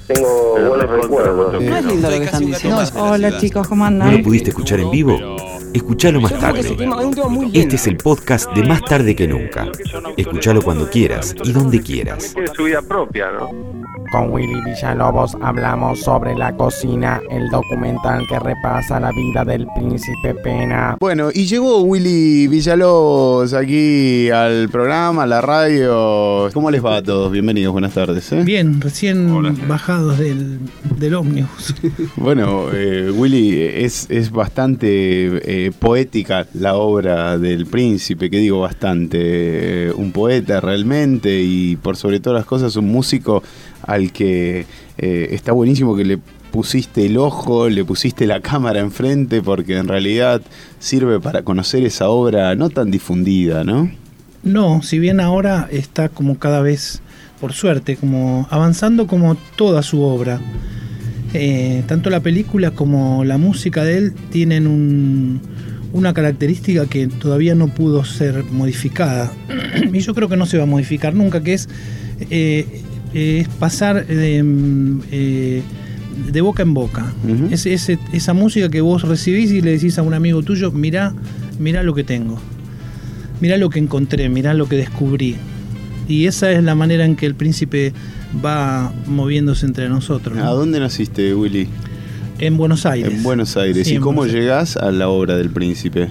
tengo buenos recuerdos. No es lindo lo que están diciendo. Hola chicos, ¿cómo andan? ¿No lo pudiste escuchar en vivo? Escuchalo más tarde. Este es el podcast de Más Tarde que Nunca. Escuchalo cuando quieras y donde quieras. Tiene su vida propia, ¿no? Con Willy Villalobos hablamos sobre La Cocina, el documental que repasa la vida del príncipe Pena. Bueno, y llegó Willy Villalobos aquí al programa, a la radio. ¿Cómo les va a todos? Bienvenidos, buenas tardes. Bien, recién bajados del ómnibus. Bueno, Willy, es bastante poética la obra del príncipe, que digo bastante. Un poeta realmente y por sobre todas las cosas un músico al que está buenísimo que le pusiste el ojo, le pusiste la cámara enfrente, porque en realidad sirve para conocer esa obra no tan difundida, ¿no? No, si bien ahora está como cada vez, por suerte, como avanzando como toda su obra. Tanto la película como la música de él tienen una característica que todavía no pudo ser modificada. Y yo creo que no se va a modificar nunca, que es pasar de boca en boca. Uh-huh. Esa música que vos recibís y le decís a un amigo tuyo, mirá lo que tengo, mirá lo que encontré, mirá lo que descubrí. Y esa es la manera en que el príncipe va moviéndose entre nosotros, ¿no? ¿A dónde naciste, Willy? En Buenos Aires. En Buenos Aires. Sí, ¿y cómo llegás a la obra del príncipe?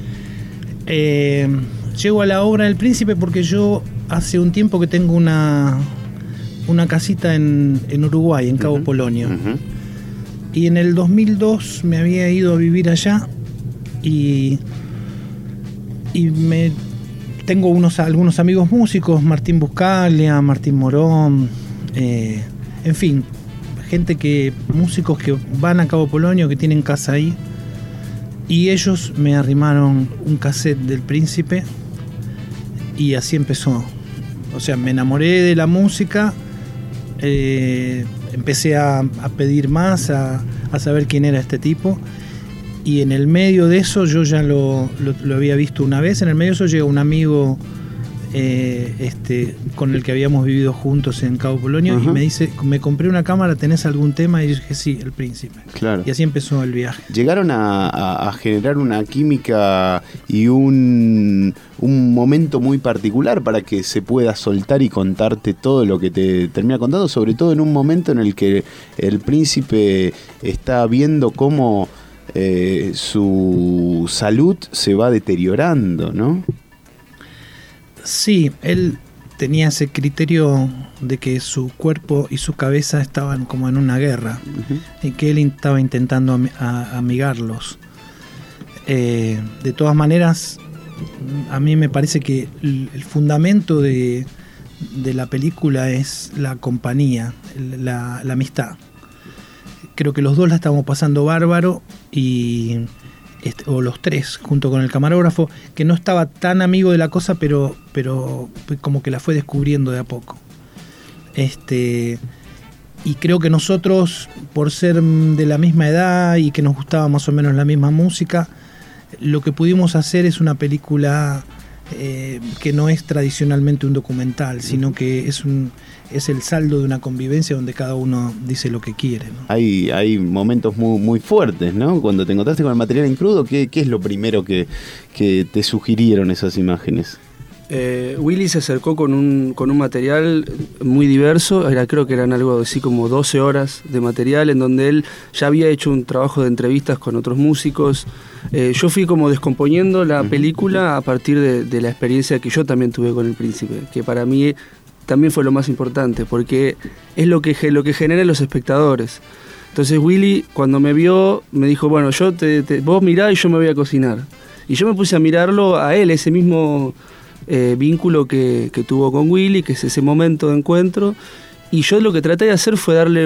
Llego a la obra del príncipe porque yo hace un tiempo que tengo una casita en Uruguay, en Cabo Polonio. Uh-huh. Y en el 2002 me había ido a vivir allá y tengo algunos amigos músicos, Martín Buscaglia, Martín Morón, en fin, músicos que van a Cabo Polonio, que tienen casa ahí, y ellos me arrimaron un cassette del príncipe y así empezó. O sea, me enamoré de la música, empecé a pedir más, a saber quién era este tipo, y en el medio de eso yo ya lo había visto una vez. En el medio de eso llega un amigo con el que habíamos vivido juntos en Cabo Polonio. Uh-huh. Y me dice, me compré una cámara, ¿tenés algún tema? Y yo dije, sí, el príncipe. Claro. Y así empezó el viaje. ¿Llegaron a generar una química y un momento muy particular para que se pueda soltar y contarte todo lo que te termina contando, sobre todo en un momento en el que el príncipe está viendo cómo su salud se va deteriorando, ¿no? Sí, él tenía ese criterio de que su cuerpo y su cabeza estaban como en una guerra. Uh-huh. Y que él estaba intentando amigarlos. De todas maneras, a mí me parece que el fundamento de la película es la compañía, la amistad. Creo que los dos la estábamos pasando bárbaro o los tres, junto con el camarógrafo, que no estaba tan amigo de la cosa, pero como que la fue descubriendo de a poco. Y creo que nosotros, por ser de la misma edad y que nos gustaba más o menos la misma música, lo que pudimos hacer es una película que no es tradicionalmente un documental, sino que es el saldo de una convivencia donde cada uno dice lo que quiere, ¿no? Hay momentos muy, muy fuertes, ¿no? Cuando te encontraste con el material en crudo, ¿qué es lo primero que te sugirieron esas imágenes? Willy se acercó con un material muy diverso. Creo que eran algo así como 12 horas de material, en donde él ya había hecho un trabajo de entrevistas con otros músicos. Yo fui como descomponiendo la película a partir de la experiencia que yo también tuve con el príncipe, que para mí también fue lo más importante, porque es lo que genera los espectadores. Entonces Willy, cuando me vio, me dijo, bueno, vos mirá y yo me voy a cocinar. Y yo me puse a mirarlo a él, ese mismo vínculo que tuvo con Willy, que es ese momento de encuentro. Y yo lo que traté de hacer fue darle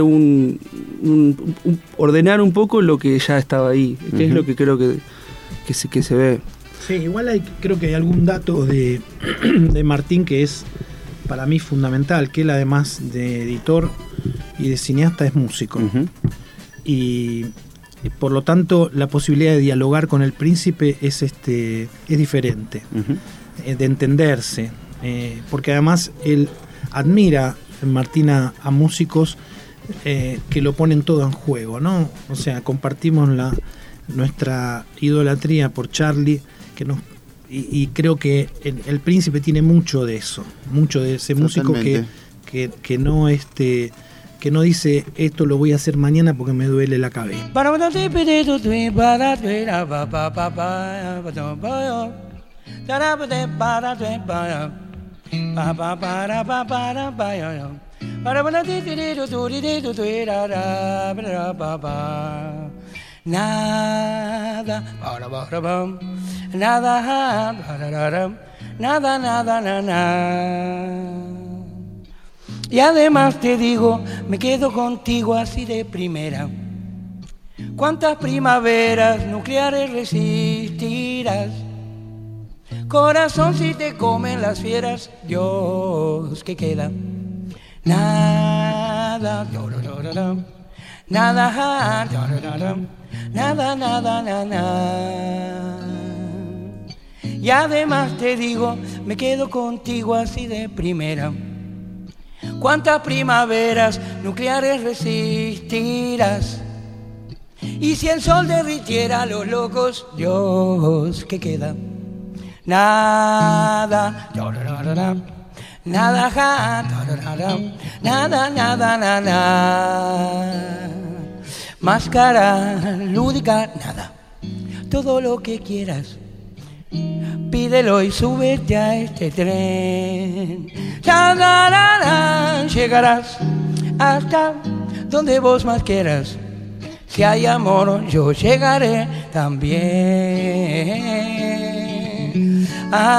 ordenar un poco lo que ya estaba ahí, que es lo que creo que se ve. Sí, igual creo que hay algún dato de Martín que es para mí fundamental, que él además de editor y de cineasta es músico. Uh-huh. Y por lo tanto la posibilidad de dialogar con el príncipe es diferente, uh-huh. De entenderse, porque además él admira, Martín, a músicos que lo ponen todo en juego, ¿no? O sea, compartimos nuestra idolatría por Charlie, y creo que el Príncipe tiene mucho de eso, mucho de ese músico que no que no dice esto lo voy a hacer mañana porque me duele la cabeza. Nada, nada. Y además te digo, me quedo contigo así de primera. ¿Cuántas primaveras nucleares resistirás? Corazón, si te comen las fieras, Dios, ¿qué queda? Nada, nada. Y además te digo, me quedo contigo así de primera. ¿Cuántas primaveras nucleares resistirás? Y si el sol derritiera a los locos, Dios, ¿qué queda? Nada, nada. Máscara lúdica, nada. Todo lo que quieras, pídelo y súbete a este tren. Llegarás hasta donde vos más quieras. Si hay amor, yo llegaré también.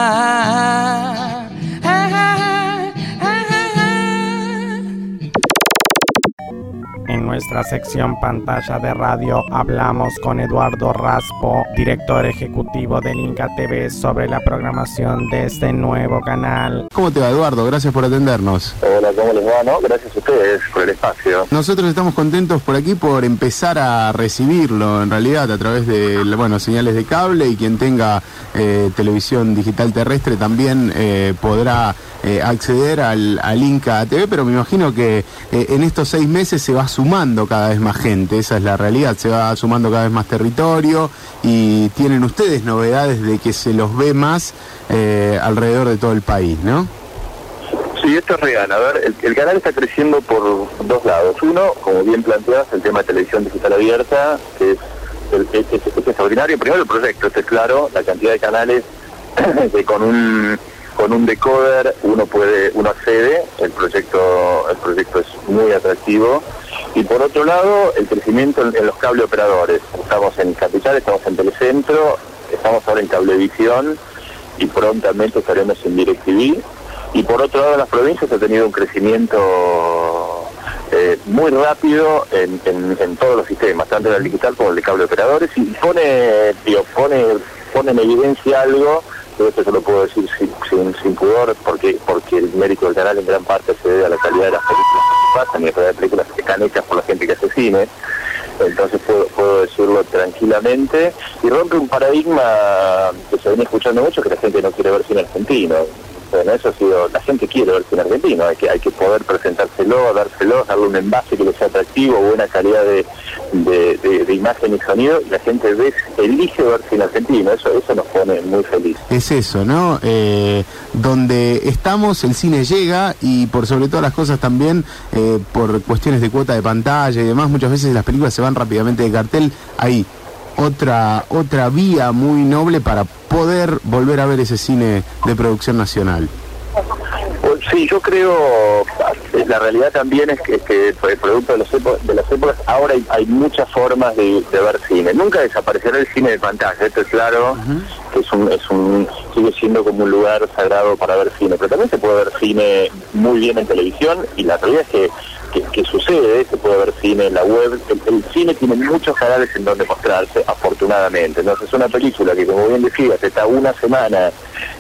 En nuestra sección Pantalla de Radio hablamos con Eduardo Raspo, director ejecutivo del Inca TV, sobre la programación de este nuevo canal. ¿Cómo te va, Eduardo? Gracias por atendernos. Hola, ¿cómo les va? No, gracias a ustedes por el espacio. Nosotros estamos contentos por aquí por empezar a recibirlo, en realidad, a través de señales de cable, y quien tenga televisión digital terrestre también podrá acceder al Inca TV, pero me imagino que en estos 6 meses se va sumando cada vez más gente, esa es la realidad, se va sumando cada vez más territorio, y tienen ustedes novedades de que se los ve más alrededor de todo el país, ¿no? Sí, esto es real. A ver, el canal está creciendo por 2 lados. Uno, como bien planteas, el tema de televisión digital abierta, que es extraordinario. Primero el proyecto, es claro, la cantidad de canales que con un decoder uno accede. El proyecto es muy atractivo. Y por otro lado, el crecimiento en los cable operadores. Estamos en Capital, estamos en Telecentro, estamos ahora en Cablevisión y prontamente estaremos en DirecTV. Y por otro lado, las provincias han tenido un crecimiento muy rápido en todos los sistemas, tanto en el digital como en el de cable operadores, y pone en evidencia algo. Esto yo lo puedo decir sin pudor, porque el mérito del canal en gran parte se debe a la calidad de las películas que pasan y a de películas que están hechas por la gente que hace cine. Entonces puedo decirlo tranquilamente, y rompe un paradigma que se viene escuchando mucho, que la gente no quiere ver cine argentino. Bueno, eso ha sido, la gente quiere ver cine argentino, hay que poder presentárselo, darle un envase que le sea atractivo, buena calidad de imagen y sonido, y la gente elige ver cine argentino, eso nos pone muy feliz. Es eso, ¿no? Donde estamos, el cine llega, y por sobre todas las cosas también, por cuestiones de cuota de pantalla y demás, muchas veces las películas se van rápidamente de cartel. Ahí otra vía muy noble para poder volver a ver ese cine de producción nacional. Sí, yo creo, la realidad también es que producto de las épocas, ahora hay muchas formas de ver cine. Nunca desaparecerá el cine de pantalla, esto es claro, que sigue siendo como un lugar sagrado para ver cine, pero también se puede ver cine muy bien en televisión, y la realidad es que sucede, se puede ver cine en la web. El cine tiene muchos canales en donde mostrarse, afortunadamente. Entonces, una película que, como bien decías, está una semana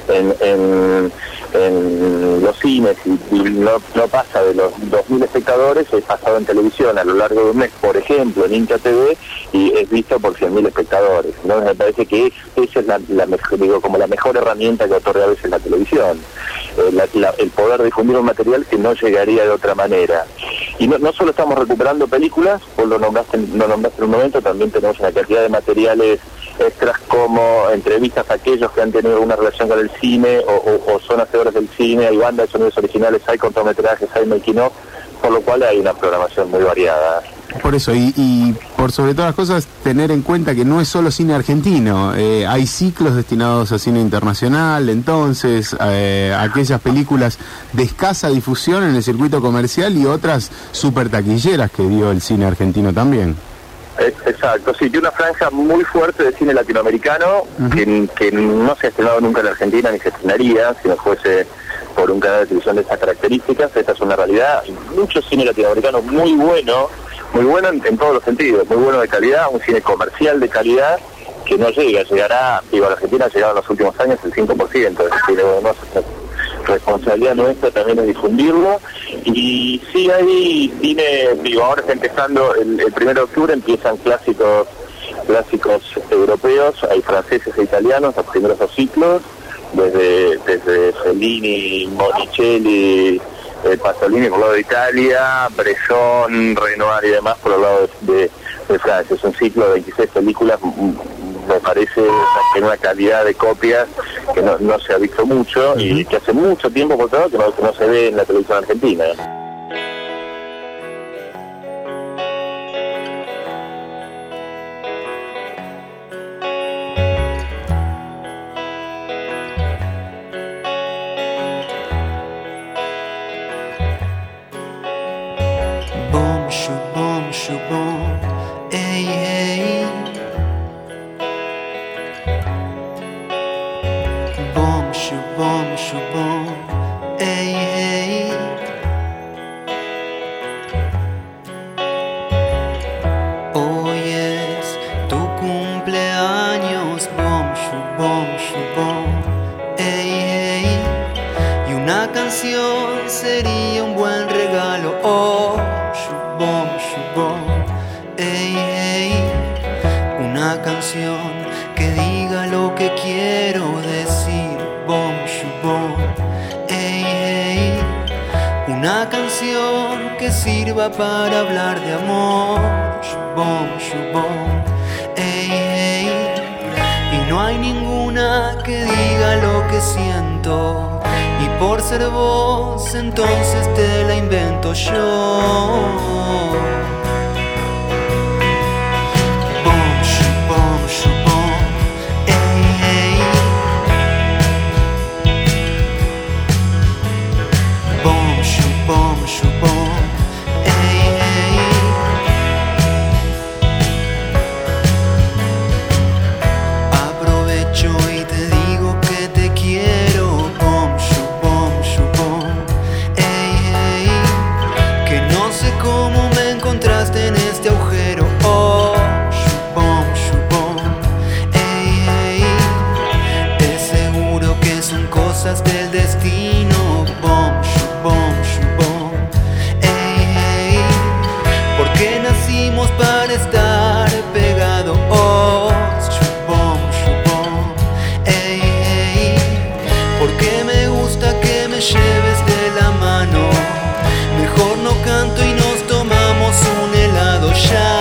en los cines y no pasa de los 2.000 espectadores, es pasado en televisión a lo largo de un mes, por ejemplo, en Inca TV, y es visto por 100.000 espectadores. Entonces, me parece que esa es la como la mejor herramienta que otorga a veces la televisión, el poder difundir un material que no llegaría de otra manera. Y no solo estamos recuperando películas, vos lo nombraste en un momento, también tenemos una cantidad de materiales extras como entrevistas a aquellos que han tenido una relación con el cine o son hacedores del cine, hay bandas de sonidos originales, hay cortometrajes, hay making of, por lo cual hay una programación muy variada. Por eso, y por sobre todas las cosas, tener en cuenta que no es solo cine argentino, hay ciclos destinados a cine internacional, entonces, aquellas películas de escasa difusión en el circuito comercial y otras super taquilleras que dio el cine argentino también. Exacto, sí, tiene una franja muy fuerte de cine latinoamericano, que no se ha estrenado nunca en Argentina ni se estrenaría si no fuese por un canal de televisión de esas características. Esta es una realidad. Hay mucho cine latinoamericano muy bueno en todos los sentidos, muy bueno de calidad, un cine comercial de calidad que no llegará, a la Argentina ha llegado en los últimos años el 5%, es decir, responsabilidad nuestra también es difundirlo. Y sí hay cine, ahora está empezando, el 1 de octubre empiezan clásicos europeos, hay franceses e italianos, los primeros 2 ciclos, desde Fellini, Monicelli, Pasolini por el lado de Italia, Bresson, Renoir y demás por el lado de Francia. Es un ciclo de 26 películas, me parece que una calidad de copias que no se ha visto mucho y que hace mucho tiempo por todo que no se ve en la televisión argentina. Para hablar de amor, shubom, shubom, ey, ey. Y no hay ninguna que diga lo que siento, y por ser vos entonces te la invento yo. Bom, shubom, shubom, ey, ey. Bom, shubom, shubom. Del destino, bom, shubom, shubom, ey, ey. Porque nacimos para estar pegados, shubom, shubom, ey, ey. Porque me gusta que me lleves de la mano, mejor no canto y nos tomamos un helado ya.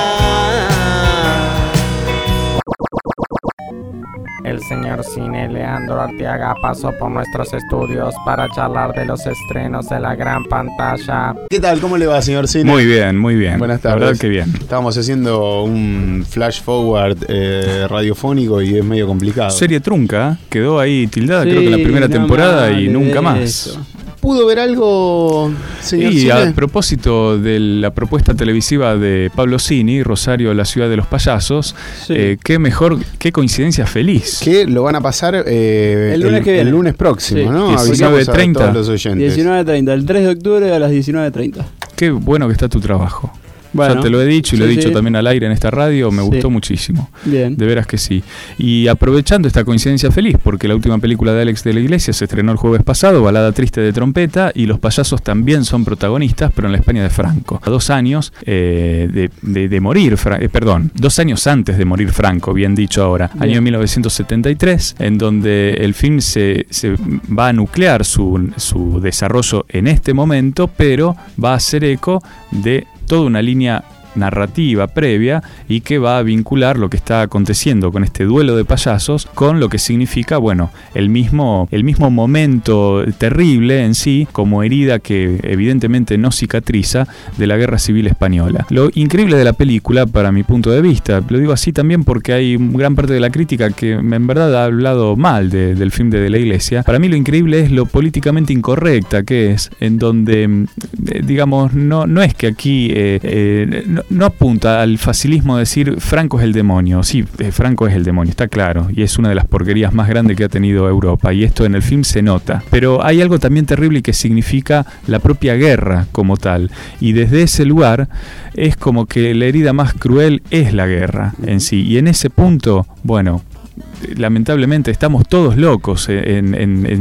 El señor Cine Leandro Arteaga pasó por nuestros estudios para charlar de los estrenos de la gran pantalla. ¿Qué tal? ¿Cómo le va, señor Cine? Muy bien, muy bien. Buenas tardes. La verdad que bien. Estábamos haciendo un flash forward radiofónico y es medio complicado. Serie trunca, quedó ahí tildada, sí, creo que la primera temporada y nunca más. Eso. ¿Pudo ver algo, señor Cine? Y a propósito de la propuesta televisiva de Pablo Cini, Rosario, la ciudad de los payasos, sí. Qué coincidencia feliz. Que lo van a pasar el lunes próximo, sí. ¿No? 19:30. 19:30, el 3 de octubre a las 19:30. Qué bueno que está tu trabajo. Bueno, ya te lo he dicho y lo he dicho también al aire en esta radio, me gustó muchísimo. Bien. De veras que sí. Y aprovechando esta coincidencia feliz, porque la última película de Alex de la Iglesia se estrenó el jueves pasado, Balada Triste de Trompeta, y los payasos también son protagonistas, pero en la España de Franco. A 2 años de morir, 2 años antes de morir Franco, bien dicho ahora, bien. Año 1973, en donde el film se va a nuclear su desarrollo en este momento, pero va a hacer eco de toda una línea narrativa previa y que va a vincular lo que está aconteciendo con este duelo de payasos con lo que significa, bueno, el mismo momento terrible en sí, como herida que evidentemente no cicatriza, de la Guerra Civil Española. Lo increíble de la película, para mi punto de vista, lo digo así también porque hay gran parte de la crítica que en verdad ha hablado mal del film de la Iglesia. Para mí lo increíble es lo políticamente incorrecta que es, en donde, digamos, no es que aquí no apunta al facilismo de decir Franco es el demonio. Sí, Franco es el demonio, está claro, y es una de las porquerías más grandes que ha tenido Europa, y esto en el film se nota. Pero hay algo también terrible que significa la propia guerra como tal, y desde ese lugar es como que la herida más cruel es la guerra en sí, y en ese punto, bueno, lamentablemente estamos todos locos en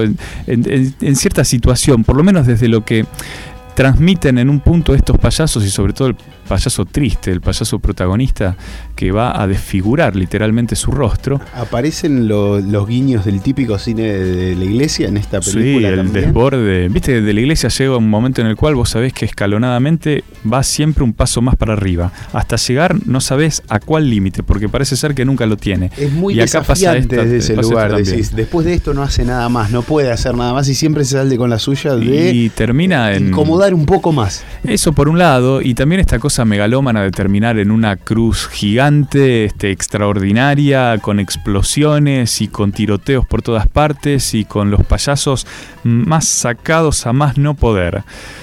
cierta situación, por lo menos desde lo que transmiten en un punto estos payasos, y sobre todo el payaso triste, el payaso protagonista, que va a desfigurar literalmente su rostro. ¿Aparecen los guiños del típico cine de la Iglesia en esta película? Sí, el también desborde. Viste, de la Iglesia llega un momento en el cual vos sabés que escalonadamente va siempre un paso más para arriba, hasta llegar no sabés a cuál límite, porque parece ser que nunca lo tiene. Es muy desafiante desde ese lugar. Decís, después de esto no hace nada más, no puede hacer nada más, y siempre se sale con la suya y termina en incomodar un poco más. Eso por un lado, y también esta cosa megalómana de terminar en una cruz gigante, extraordinaria, con explosiones y con tiroteos por todas partes y con los payasos más sacados a más no poder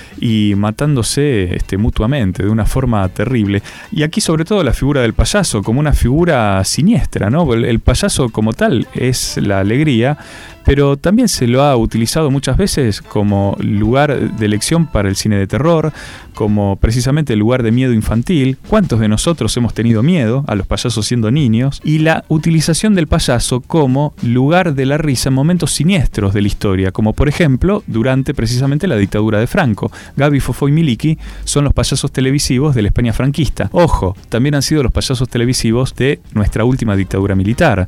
y matándose mutuamente de una forma terrible. Y aquí sobre todo la figura del payaso como una figura siniestra, ¿no? El payaso como tal es la alegría, pero también se lo ha utilizado muchas veces como lugar de elección para el cine de terror, como precisamente lugar de miedo infantil. ¿Cuántos de nosotros hemos tenido miedo a los payasos siendo niños? Y la utilización del payaso como lugar de la risa en momentos siniestros de la historia, como por ejemplo durante precisamente la dictadura de Franco. Gabi, Fofó y Miliki son los payasos televisivos de la España franquista. Ojo, también han sido los payasos televisivos de nuestra última dictadura militar.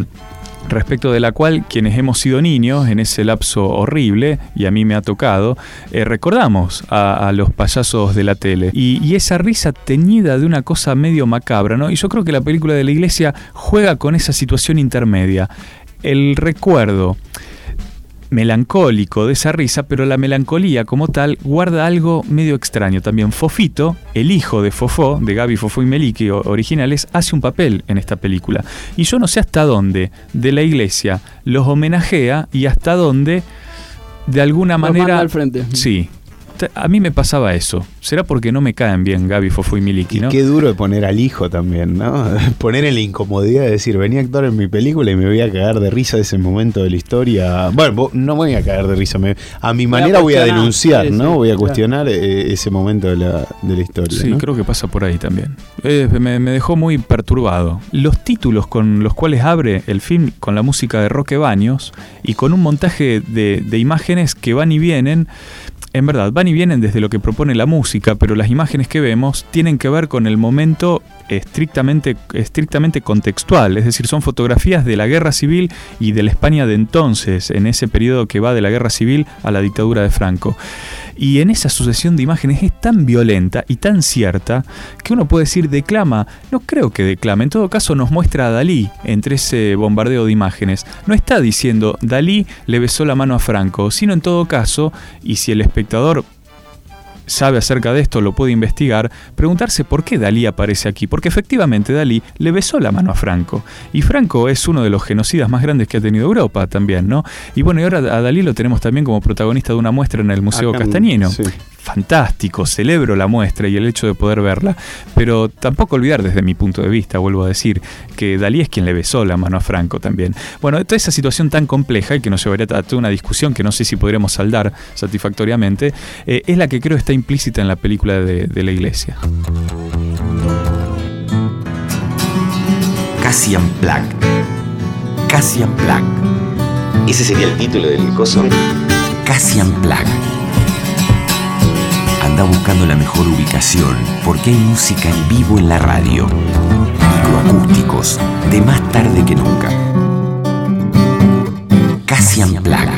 Respecto de la cual quienes hemos sido niños en ese lapso horrible, y a mí me ha tocado, recordamos a los payasos de la tele y esa risa teñida de una cosa medio macabra, ¿no? Y yo creo que la película de la Iglesia juega con esa situación intermedia, el recuerdo melancólico de esa risa, pero la melancolía como tal guarda algo medio extraño también. Fofito, el hijo de Fofó, de Gabi, Fofó y Miliki originales, hace un papel en esta película, y yo no sé hasta dónde de la Iglesia los homenajea y hasta dónde de alguna manera al frente. Sí, a mí me pasaba eso. ¿Será porque no me caen bien Gabi, Fofó y Miliki, no? Y qué duro de poner al hijo también, ¿no? Poner en la incomodidad de decir, venía a actuar en mi película y me voy a cagar de risa de ese momento de la historia. Bueno, no me voy a cagar de risa, a mi manera voy a denunciar, ¿no? Voy a cuestionar ese momento de la historia. Sí, ¿no? Creo que pasa por ahí también. Me dejó muy perturbado. Los títulos con los cuales abre el film, con la música de Roque Baños y con un montaje de imágenes que van y vienen. En verdad, van y vienen desde lo que propone la música, pero las imágenes que vemos tienen que ver con el momento estrictamente contextual, es decir, son fotografías de la Guerra Civil y de la España de entonces, en ese periodo que va de la Guerra Civil a la dictadura de Franco. Y en esa sucesión de imágenes es tan violenta y tan cierta que uno puede decir declama. No creo que declame, en todo caso nos muestra a Dalí entre ese bombardeo de imágenes. No está diciendo Dalí le besó la mano a Franco, sino en todo caso, y si el espectador sabe acerca de esto, lo puede investigar, preguntarse por qué Dalí aparece aquí, porque efectivamente Dalí le besó la mano a Franco, y Franco es uno de los genocidas más grandes que ha tenido Europa también, ¿no? Y bueno, y ahora a Dalí lo tenemos también como protagonista de una muestra en el Museo Castañino. Sí. fantástico, celebro la muestra y el hecho de poder verla, pero tampoco olvidar desde mi punto de vista, vuelvo a decir, que Dalí es quien le besó la mano a Franco también. Bueno, toda esa situación tan compleja y que nos llevaría a toda una discusión que no sé si podríamos saldar satisfactoriamente, es la que creo está implícita en la película de la Iglesia. Casi Unplugged. Casi Unplugged. Ese sería el título del coso. Casi Unplugged. Anda buscando la mejor ubicación porque hay música en vivo en la radio. Microacústicos de Más Tarde que Nunca. Casi Unplugged.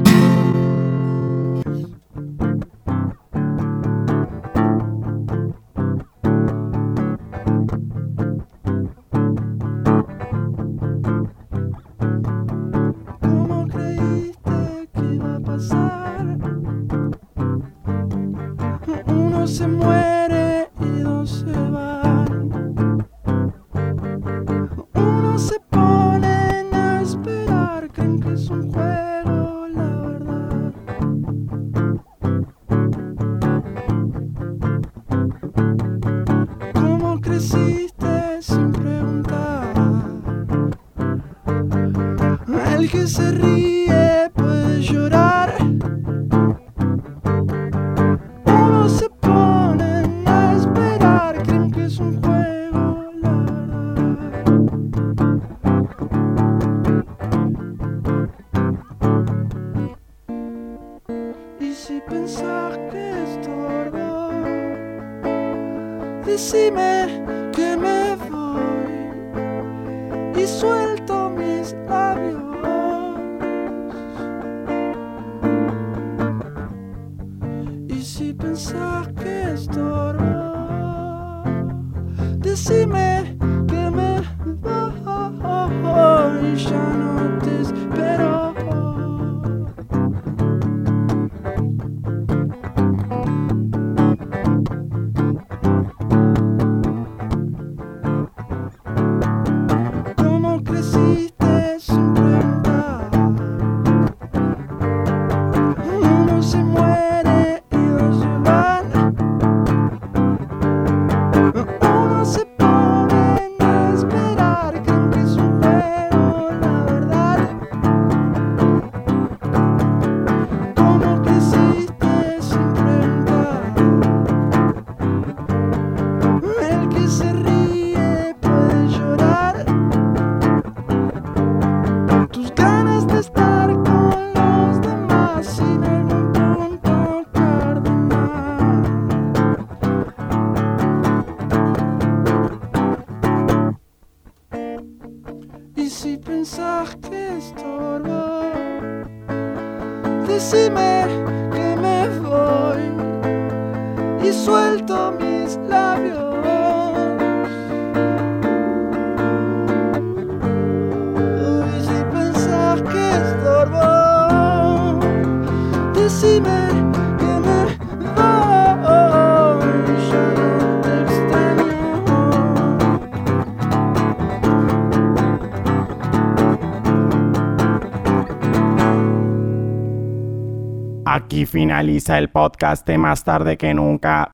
Se muere y dos se van. Unos se ponen a esperar, creen que es un juego, la verdad. ¿Cómo creciste sin preguntar? El que se ríe puede llorar. Decime que me voy y suelto mis labios. Y si pensás que estorbo, decime que me voy, ya no te espero. Decime que me voy y suelto mis labios. Y si pensás que estorbo, decime que me voy, ya no te extraño. Aquí finaliza el podcast de Más Tarde que Nunca.